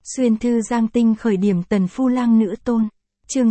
Xuyên thư Giang Tinh khởi điểm tần phu lang nữ tôn. Chương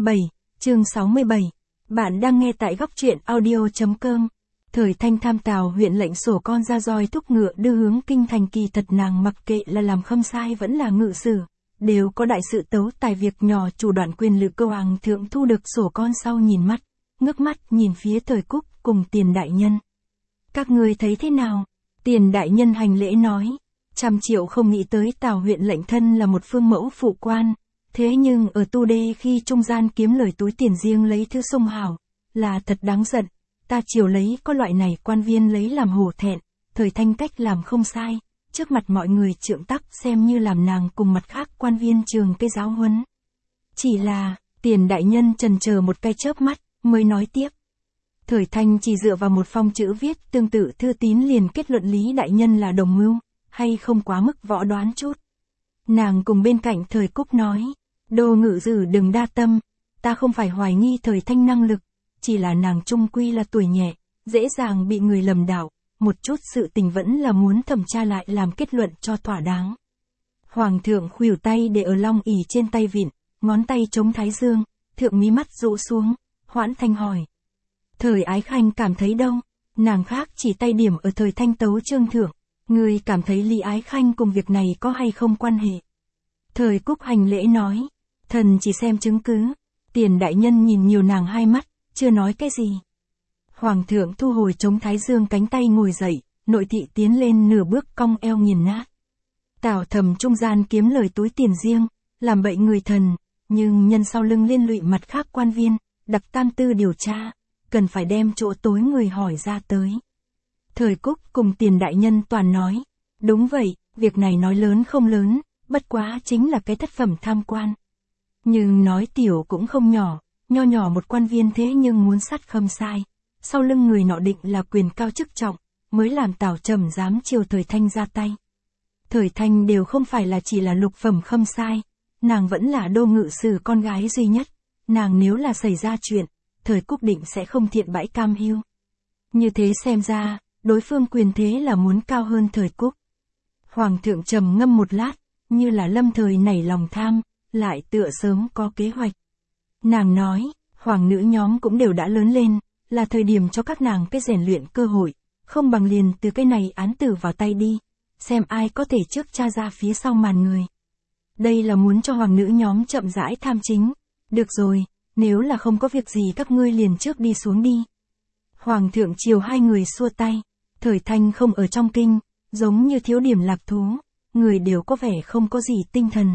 67. Bạn đang nghe tại góc truyện audio.com. Thời Thanh tham Tào huyện lệnh sổ con ra roi thúc ngựa đưa hướng kinh thành, kỳ thật nàng mặc kệ là làm khâm sai vẫn là ngự sử, đều có đại sự tấu tài việc nhỏ. Chủ đoạn quyền lực cơ hoàng thượng thu được sổ con sau nhìn mắt, ngước mắt nhìn phía Thời Cúc cùng Tiền đại nhân. Các ngươi thấy thế nào? Tiền đại nhân hành lễ nói. 100 triệu không nghĩ tới Tào huyện lệnh thân là một phương mẫu phụ quan, thế nhưng ở tu đê khi trung gian kiếm lời túi tiền riêng lấy thứ sông hảo, là thật đáng giận. Ta chiều lấy có loại này quan viên lấy làm hổ thẹn. Thời Thanh cách làm không sai, trước mặt mọi người trượng tắc xem như làm nàng cùng mặt khác quan viên trường cái giáo huấn. Chỉ là, Tiền đại nhân chần chờ một cái chớp mắt, mới nói tiếp. Thời Thanh chỉ dựa vào một phong chữ viết tương tự thư tín liền kết luận Lý đại nhân là đồng mưu, hay không quá mức võ đoán chút. Nàng cùng bên cạnh Thời Cúc nói, Đô ngự sử đừng đa tâm, ta không phải hoài nghi Thời Thanh năng lực, chỉ là nàng trung quy là tuổi nhẹ, dễ dàng bị người lầm đạo, một chút sự tình vẫn là muốn thẩm tra lại làm kết luận cho thỏa đáng. Hoàng thượng khuỷu tay để ở long ỷ trên tay vịn, ngón tay chống thái dương, thượng mí mắt rũ xuống, Hoãn Thanh hỏi. Thời Ái Khanh cảm thấy đâu? Nàng khác chỉ tay điểm ở Thời Thanh tấu chương thượng. Ngươi cảm thấy Lý Ái Khanh cùng việc này có hay không quan hệ? Thời Cúc hành lễ nói. Thần chỉ xem chứng cứ. Tiền đại nhân nhìn nhiều nàng hai mắt, chưa nói cái gì. Hoàng thượng thu hồi chống thái dương cánh tay ngồi dậy, nội thị tiến lên nửa bước cong eo nghiền nát. Tào thầm trung gian kiếm lời túi tiền riêng, làm bậy người thần, nhưng nhân sau lưng liên lụy mặt khác quan viên, đặc tam tư điều tra, cần phải đem chỗ tối người hỏi ra tới. Thời Cúc cùng Tiền đại nhân toàn nói, đúng vậy, việc này nói lớn không lớn, bất quá chính là cái thất phẩm tham quan. Nhưng nói tiểu cũng không nhỏ, nho nhỏ một quan viên thế nhưng muốn sát khâm sai, sau lưng người nọ định là quyền cao chức trọng, mới làm Tào Trầm dám chiều Thời Thanh ra tay. Thời Thanh đều không phải là chỉ là lục phẩm khâm sai, nàng vẫn là đô ngự sử con gái duy nhất, nàng nếu là xảy ra chuyện, Thời Cúc định sẽ không thiện bãi cam hiu. Như thế xem ra, đối phương quyền thế là muốn cao hơn Thời Cúc. Hoàng thượng trầm ngâm một lát, như là lâm thời nảy lòng tham, lại tựa sớm có kế hoạch. Nàng nói, hoàng nữ nhóm cũng đều đã lớn lên, là thời điểm cho các nàng cái rèn luyện cơ hội, không bằng liền từ cái này án tử vào tay đi, xem ai có thể trước tra ra phía sau màn người. Đây là muốn cho hoàng nữ nhóm chậm rãi tham chính. Được rồi, nếu là không có việc gì các ngươi liền trước đi xuống đi. Hoàng thượng chiều hai người xua tay. Thời Thanh không ở trong kinh, giống như thiếu điểm lạc thú, người đều có vẻ không có gì tinh thần.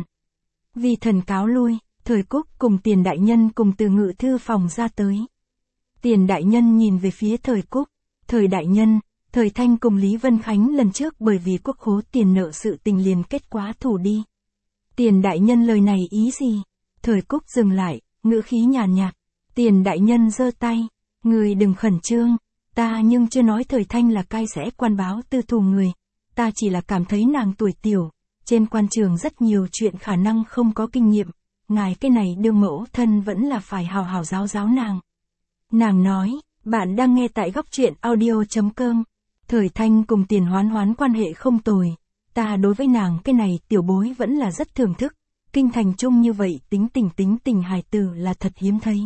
Vì thần cáo lui, Thời Cúc cùng Tiền đại nhân cùng từ ngự thư phòng ra tới. Tiền đại nhân nhìn về phía Thời Cúc. Thời đại nhân, Thời Thanh cùng Lý Vân Khánh lần trước bởi vì quốc khố tiền nợ sự tình liền kết quá thủ đi. Tiền đại nhân lời này ý gì? Thời Cúc dừng lại, ngữ khí nhàn nhạt. Tiền đại nhân giơ tay, người đừng khẩn trương. Ta nhưng chưa nói Thời Thanh là cai sẽ quan báo tư thù người, ta chỉ là cảm thấy nàng tuổi tiểu, trên quan trường rất nhiều chuyện khả năng không có kinh nghiệm, ngài cái này đương mẫu thân vẫn là phải hào hào giáo nàng. Nàng nói, bạn đang nghe tại góc truyện audio.com, Thời Thanh cùng Tiền hoán quan hệ không tồi, ta đối với nàng cái này tiểu bối vẫn là rất thưởng thức, kinh thành chung như vậy tính tình hài tử là thật hiếm thấy.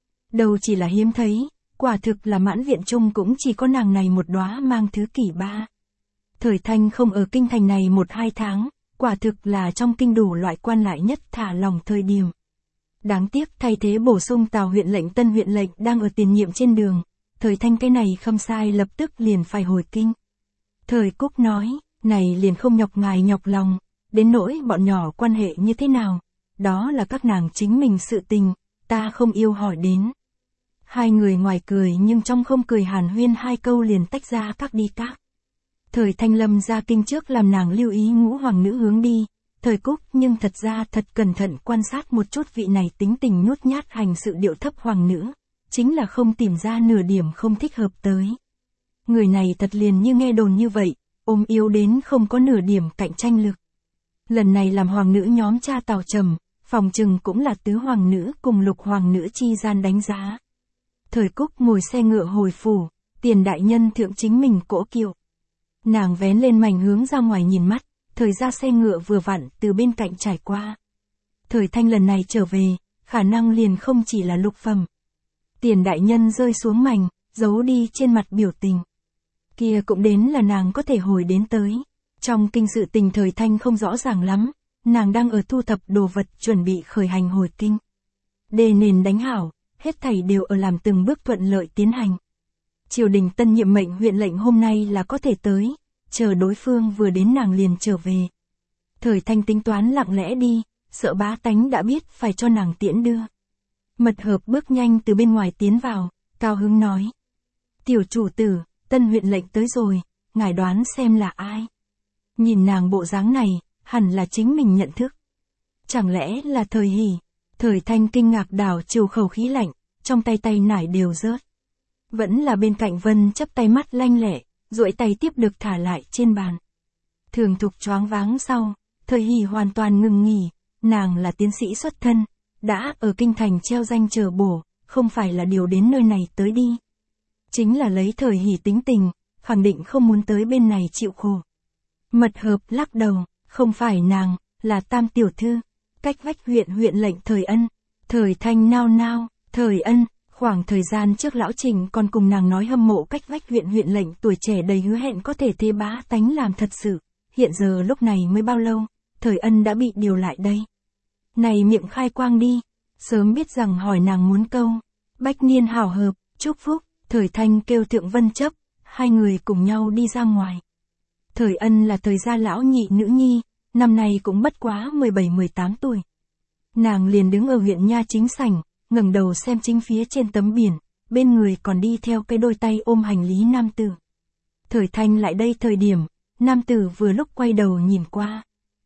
Đâu chỉ là hiếm thấy. Quả thực là mãn viện trung cũng chỉ có nàng này một đóa mang thứ kỷ ba. Thời Thanh không ở kinh thành này 1-2 tháng, quả thực là trong kinh đủ loại quan lại nhất thả lòng thời điểm. Đáng tiếc thay thế bổ sung Tào huyện lệnh Tân huyện lệnh đang ở tiền nhiệm trên đường, Thời Thanh cái này khâm sai lập tức liền phải hồi kinh. Thời Cúc nói, này liền không nhọc ngài nhọc lòng, đến nỗi bọn nhỏ quan hệ như thế nào, đó là các nàng chính mình sự tình, ta không yêu hỏi đến. Hai người ngoài cười nhưng trong không cười hàn huyên hai câu liền tách ra các đi các. Thời Thanh lâm ra kinh trước làm nàng lưu ý ngũ hoàng nữ hướng đi, Thời Cúc nhưng thật ra thật cẩn thận quan sát một chút vị này tính tình nhút nhát hành sự điệu thấp hoàng nữ, chính là không tìm ra nửa điểm không thích hợp tới. Người này thật liền như nghe đồn như vậy, ôm yếu đến không có nửa điểm cạnh tranh lực. Lần này làm hoàng nữ nhóm cha Tào Trầm, phòng trừng cũng là tứ hoàng nữ cùng lục hoàng nữ chi gian đánh giá. Thời Cúc ngồi xe ngựa hồi phủ, Tiền đại nhân thượng chính mình cỗ kiệu. Nàng vén lên mảnh hướng ra ngoài nhìn mắt, thời ra xe ngựa vừa vặn từ bên cạnh trải qua. Thời Thanh lần này trở về, khả năng liền không chỉ là lục phẩm. Tiền đại nhân rơi xuống mành, giấu đi trên mặt biểu tình. Kia cũng đến là nàng có thể hồi đến tới. Trong kinh sự tình Thời Thanh không rõ ràng lắm, nàng đang ở thu thập đồ vật chuẩn bị khởi hành hồi kinh. Đề nền đánh hảo, hết thảy đều ở làm từng bước thuận lợi tiến hành. Triều đình tân nhiệm mệnh huyện lệnh hôm nay là có thể tới, chờ đối phương vừa đến nàng liền trở về. Thời Thanh tính toán lặng lẽ đi, sợ bá tánh đã biết phải cho nàng tiễn đưa. Mật Hợp bước nhanh từ bên ngoài tiến vào, cao hứng nói. Tiểu chủ tử, tân huyện lệnh tới rồi, ngài đoán xem là ai? Nhìn nàng bộ dáng này, hẳn là chính mình nhận thức. Chẳng lẽ là Thời Hỷ? Thời Thanh kinh ngạc đảo chiều khẩu khí lạnh, trong tay nải đều rớt. Vẫn là bên cạnh Vân chấp tay mắt lanh lẹ, duỗi tay tiếp được thả lại trên bàn. Thường Thục choáng váng sau, Thời Hỷ hoàn toàn ngừng nghỉ, nàng là tiến sĩ xuất thân, đã ở kinh thành treo danh chờ bổ, không phải là điều đến nơi này tới đi. Chính là lấy Thời Hỷ tính tình, khẳng định không muốn tới bên này chịu khổ. Mật Hợp lắc đầu, không phải nàng, là Tam tiểu thư, cách vách huyện lệnh Thời Ân. Thời Thanh nao nao, Thời Ân, khoảng thời gian trước lão Trình còn cùng nàng nói hâm mộ cách vách huyện lệnh tuổi trẻ đầy hứa hẹn có thể thế bá tánh làm thật sự, hiện giờ lúc này mới bao lâu, Thời Ân đã bị điều lại đây. Này miệng khai quang đi, sớm biết rằng hỏi nàng muốn câu, bách niên hảo hợp, chúc phúc, Thời Thanh kêu Thượng Vân chấp, hai người cùng nhau đi ra ngoài. Thời Ân là Thời gia lão nhị nữ nhi, năm nay cũng bất quá 17-18 tuổi. Nàng liền đứng ở huyện nha chính sảnh, ngẩng đầu xem chính phía trên tấm biển, bên người còn đi theo cái đôi tay ôm hành lý nam tử. Thời Thanh lại đây thời điểm, nam tử vừa lúc quay đầu nhìn qua.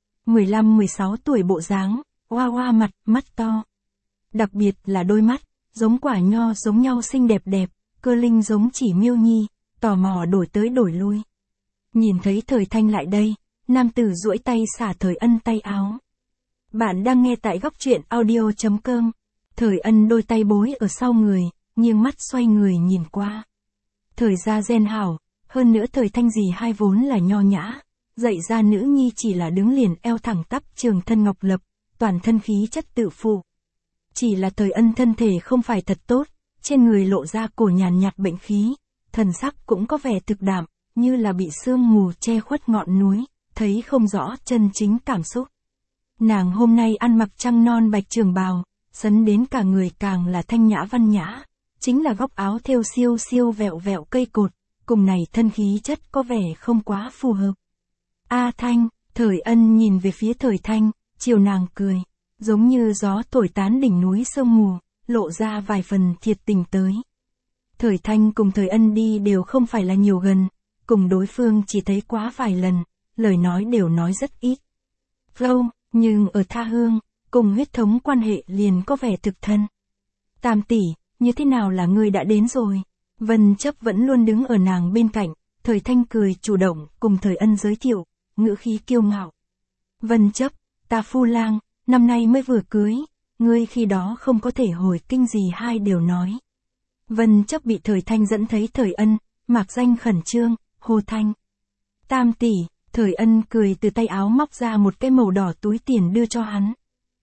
15-16 tuổi bộ dáng, hoa hoa mặt, mắt to. Đặc biệt là đôi mắt, giống quả nho giống nhau xinh đẹp đẹp, cơ linh giống chỉ miêu nhi, tò mò đổi tới đổi lui. Nhìn thấy Thời Thanh lại đây, nam tử duỗi tay xả Thời Ân tay áo. Bạn đang nghe tại góc truyện audio.com. Thời Ân đôi tay bối ở sau người, nghiêng mắt xoay người nhìn qua. Thời gia gen hảo, hơn nữa Thời Thanh gì hai vốn là nho nhã, dạy ra nữ nhi chỉ là đứng liền eo thẳng tắp trường thân ngọc lập, toàn thân khí chất tự phụ. Chỉ là Thời Ân thân thể không phải thật tốt, trên người lộ ra cổ nhàn nhạt bệnh khí, thần sắc cũng có vẻ thực đạm, như là bị sương mù che khuất ngọn núi, thấy không rõ chân chính cảm xúc. Nàng hôm nay ăn mặc trăng non bạch trường bào, sấn đến cả người càng là thanh nhã văn nhã, chính là góc áo thêu siêu siêu vẹo vẹo cây cột, cùng này thân khí chất có vẻ không quá phù hợp. A Thanh, Thời Ân nhìn về phía Thời Thanh, chiều nàng cười, giống như gió thổi tán đỉnh núi sương mù, lộ ra vài phần thiệt tình tới. Thời Thanh cùng Thời Ân đi đều không phải là nhiều gần, cùng đối phương chỉ thấy quá vài lần, lời nói đều nói rất ít. Lâu, nhưng ở tha hương, cùng huyết thống quan hệ liền có vẻ thực thân. Tam tỷ, như thế nào là ngươi đã đến rồi? Vân chấp vẫn luôn đứng ở nàng bên cạnh, Thời Thanh cười chủ động cùng Thời Ân giới thiệu, ngữ khí kiêu ngạo. Vân chấp, ta phu lang, năm nay mới vừa cưới, ngươi khi đó không có thể hồi kinh gì hai đều nói. Vân chấp bị Thời Thanh dẫn thấy Thời Ân, mạc danh khẩn trương, hô thanh. Tam tỷ, Thời Ân cười từ tay áo móc ra một cái màu đỏ túi tiền đưa cho hắn.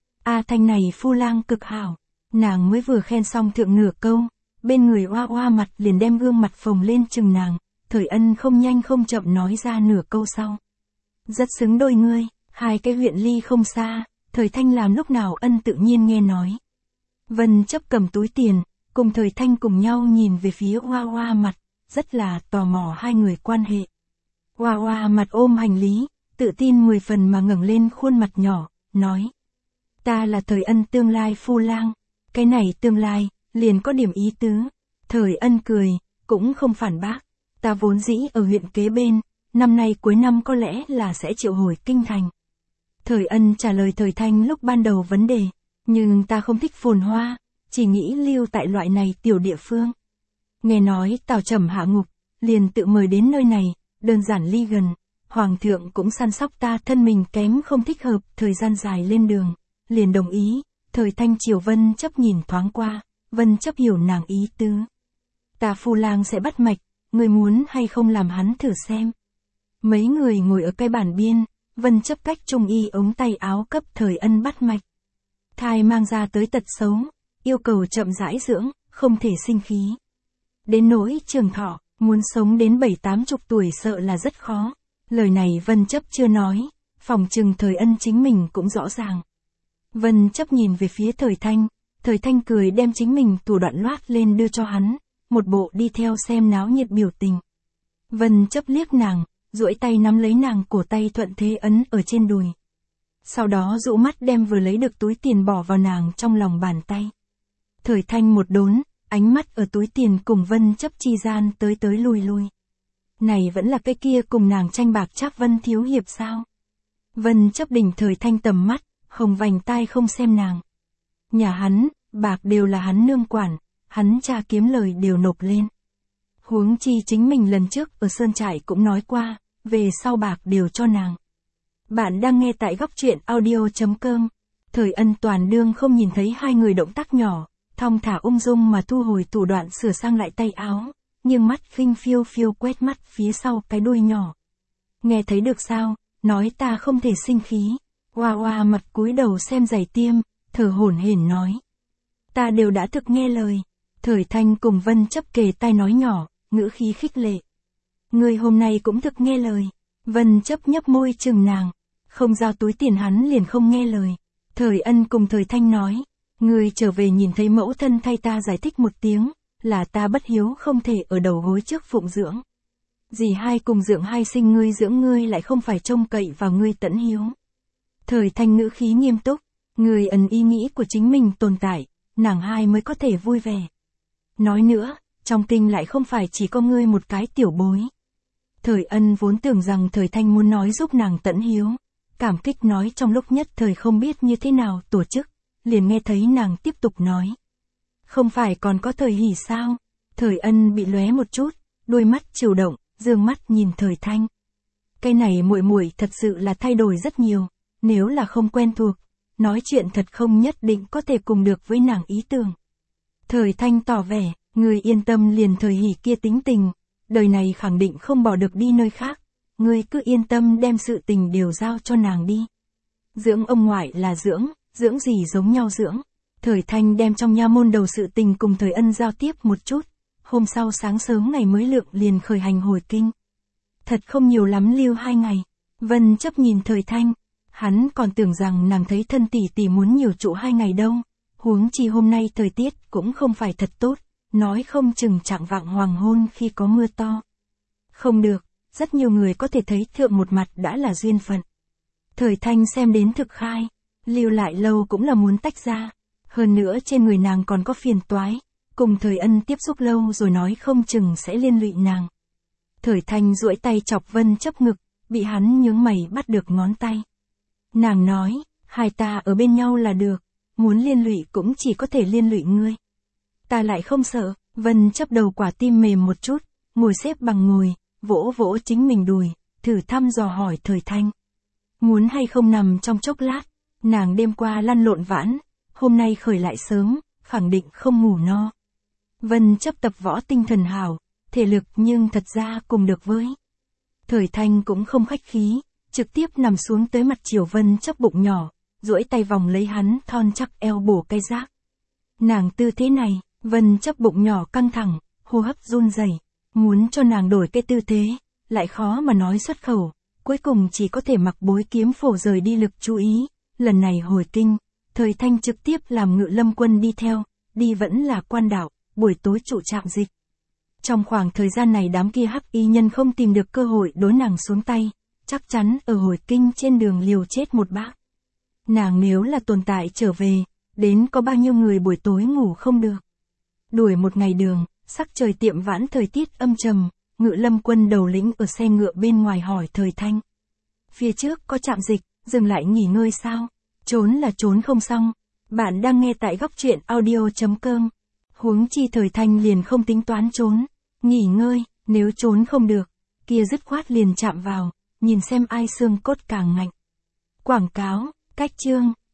A Thanh này phu lang cực hảo, nàng mới vừa khen xong thượng nửa câu, bên người oa oa mặt liền đem gương mặt phồng lên chừng nàng, Thời Ân không nhanh không chậm nói ra nửa câu sau. Rất xứng đôi ngươi, hai cái huyện ly không xa, Thời Thanh làm lúc nào Ân tự nhiên nghe nói. Vân chấp cầm túi tiền, cùng Thời Thanh cùng nhau nhìn về phía oa oa mặt, rất là tò mò hai người quan hệ. Oa oa mặt ôm hành lý, tự tin 10 phần mà ngẩng lên khuôn mặt nhỏ, nói. Ta là Thời Ân tương lai phu lang, cái này tương lai, liền có điểm ý tứ. Thời Ân cười, cũng không phản bác, ta vốn dĩ ở huyện kế bên, năm nay cuối năm có lẽ là sẽ triệu hồi kinh thành. Thời Ân trả lời Thời Thanh lúc ban đầu vấn đề, nhưng ta không thích phồn hoa, chỉ nghĩ lưu tại loại này tiểu địa phương. Nghe nói Tào Trầm hạ ngục, liền tự mời đến nơi này, đơn giản ly gần, Hoàng thượng cũng săn sóc ta thân mình kém không thích hợp, thời gian dài lên đường, liền đồng ý. Thời Thanh chiều Vân chấp nhìn thoáng qua, Vân chấp hiểu nàng ý tứ. Ta phu lang sẽ bắt mạch, người muốn hay không làm hắn thử xem. Mấy người ngồi ở cái bàn biên, Vân chấp cách trung y ống tay áo cấp Thời Ân bắt mạch. Thai mang ra tới tật xấu, yêu cầu chậm rãi dưỡng, không thể sinh khí. Đến nỗi trường thọ, muốn sống đến 70-80 tuổi sợ là rất khó. Lời này Vân chấp chưa nói, phòng chừng Thời Ân chính mình cũng rõ ràng. Vân chấp nhìn về phía Thời Thanh cười đem chính mình tủ đoạn loát lên đưa cho hắn, một bộ đi theo xem náo nhiệt biểu tình. Vân chấp liếc nàng, duỗi tay nắm lấy nàng cổ tay thuận thế ấn ở trên đùi. Sau đó dụ mắt đem vừa lấy được túi tiền bỏ vào nàng trong lòng bàn tay. Thời Thanh một đốn, ánh mắt ở túi tiền cùng Vân chấp chi gian tới lui lui. Này vẫn là cái kia cùng nàng tranh bạc Trác Vân thiếu hiệp sao? Vân chấp đỉnh Thời Thanh tầm mắt, không vành tai không xem nàng. Nhà hắn, bạc đều là hắn nương quản, hắn cha kiếm lời đều nộp lên. Huống chi chính mình lần trước ở Sơn Trại cũng nói qua, về sau bạc đều cho nàng. Bạn đang nghe tại góc truyện audio.com. Thời Ân toàn đương không nhìn thấy hai người động tác nhỏ, thong thả ung dung mà thu hồi tủ đoạn sửa sang lại tay áo, nhưng mắt khinh phiêu phiêu quét mắt phía sau cái đuôi nhỏ. Nghe thấy được sao, nói ta không thể sinh khí. Hoa hoa mặt cúi đầu xem giày tiêm, thở hổn hển nói. Ta đều đã thực nghe lời. Thời Thanh cùng Vân chấp kề tai nói nhỏ, ngữ khí khích lệ. Ngươi hôm nay cũng thực nghe lời. Vân chấp nhấp môi chừng nàng, không giao túi tiền hắn liền không nghe lời. Thời Ân cùng Thời Thanh nói, ngươi trở về nhìn thấy mẫu thân thay ta giải thích một tiếng, là ta bất hiếu không thể ở đầu gối trước phụng dưỡng. Dì hai cùng dưỡng hai sinh ngươi dưỡng ngươi lại không phải trông cậy vào ngươi tẫn hiếu. Thời Thanh ngữ khí nghiêm túc, người ẩn ý nghĩ của chính mình tồn tại, nàng hai mới có thể vui vẻ. Nói nữa, trong kinh lại không phải chỉ có ngươi một cái tiểu bối. Thời Ân vốn tưởng rằng Thời Thanh muốn nói giúp nàng tẫn hiếu, cảm kích nói trong lúc nhất thời không biết như thế nào tổ chức, liền nghe thấy nàng tiếp tục nói. Không phải còn có Thời Hỷ sao? Thời Ân bị lóe một chút, đôi mắt chiều động, dương mắt nhìn Thời Thanh. Cái này muội muội thật sự là thay đổi rất nhiều, nếu là không quen thuộc, nói chuyện thật không nhất định có thể cùng được với nàng ý tưởng. Thời Thanh tỏ vẻ, ngươi yên tâm liền Thời Hỷ kia tính tình, đời này khẳng định không bỏ được đi nơi khác, ngươi cứ yên tâm đem sự tình đều giao cho nàng đi. Dưỡng ông ngoại là dưỡng gì giống nhau dưỡng. Thời Thanh đem trong nha môn đầu sự tình cùng Thời Ân giao tiếp một chút, hôm sau sáng sớm ngày mới lượng liền khởi hành hồi kinh. Thật không nhiều lắm lưu 2 ngày, Vân chấp nhìn Thời Thanh, hắn còn tưởng rằng nàng thấy thân tỷ tỷ muốn nhiều trụ 2 ngày đâu, huống chi hôm nay thời tiết cũng không phải thật tốt, nói không chừng chạng vạng hoàng hôn khi có mưa to. Không được, rất nhiều người có thể thấy thượng một mặt đã là duyên phận. Thời Thanh xem đến thực khai, lưu lại lâu cũng là muốn tách ra, hơn nữa trên người nàng còn có phiền toái, cùng Thời Ân tiếp xúc lâu rồi nói không chừng sẽ liên lụy nàng. Thời Thanh duỗi tay chọc Vân chấp ngực, bị hắn nhướng mày bắt được ngón tay. Nàng nói, hai ta ở bên nhau là được, muốn liên lụy cũng chỉ có thể liên lụy ngươi. Ta lại không sợ. Vân chấp đầu quả tim mềm một chút, ngồi xếp bằng ngồi, vỗ vỗ chính mình đùi, thử thăm dò hỏi Thời Thanh. Muốn hay không nằm trong chốc lát, nàng đêm qua lăn lộn vãn, hôm nay khởi lại sớm, khẳng định không ngủ no. Vân chấp tập võ tinh thần hảo, thể lực nhưng thật ra cùng được với. Thời Thanh cũng không khách khí, trực tiếp nằm xuống tới mặt chiều Vân chấp bụng nhỏ, duỗi tay vòng lấy hắn thon chắc eo bổ cây giác. Nàng tư thế này, Vân chấp bụng nhỏ căng thẳng, hô hấp run rẩy, muốn cho nàng đổi cái tư thế, lại khó mà nói xuất khẩu, cuối cùng chỉ có thể mặc bối kiếm phổ rời đi lực chú ý. Lần này hồi kinh, Thời Thanh trực tiếp làm Ngự Lâm quân đi theo, đi vẫn là Quan Đạo, buổi tối trụ trạm dịch. Trong khoảng thời gian này đám kia hắc y nhân không tìm được cơ hội đối nàng xuống tay, chắc chắn ở hồi kinh trên đường liều chết một bác. Nàng nếu là tồn tại trở về, đến có bao nhiêu người buổi tối ngủ không được. Đuổi một ngày đường, sắc trời tiệm vãn thời tiết âm trầm, Ngự Lâm quân đầu lĩnh ở xe ngựa bên ngoài hỏi Thời Thanh. Phía trước có trạm dịch, dừng lại nghỉ ngơi sao? Trốn là trốn không xong. Bạn đang nghe tại góc truyện audio.com. Huống chi Thời Thanh liền không tính toán trốn, nghỉ ngơi, nếu trốn không được, kia dứt khoát liền chạm vào, nhìn xem ai xương cốt càng ngạnh. Quảng cáo, cách chương.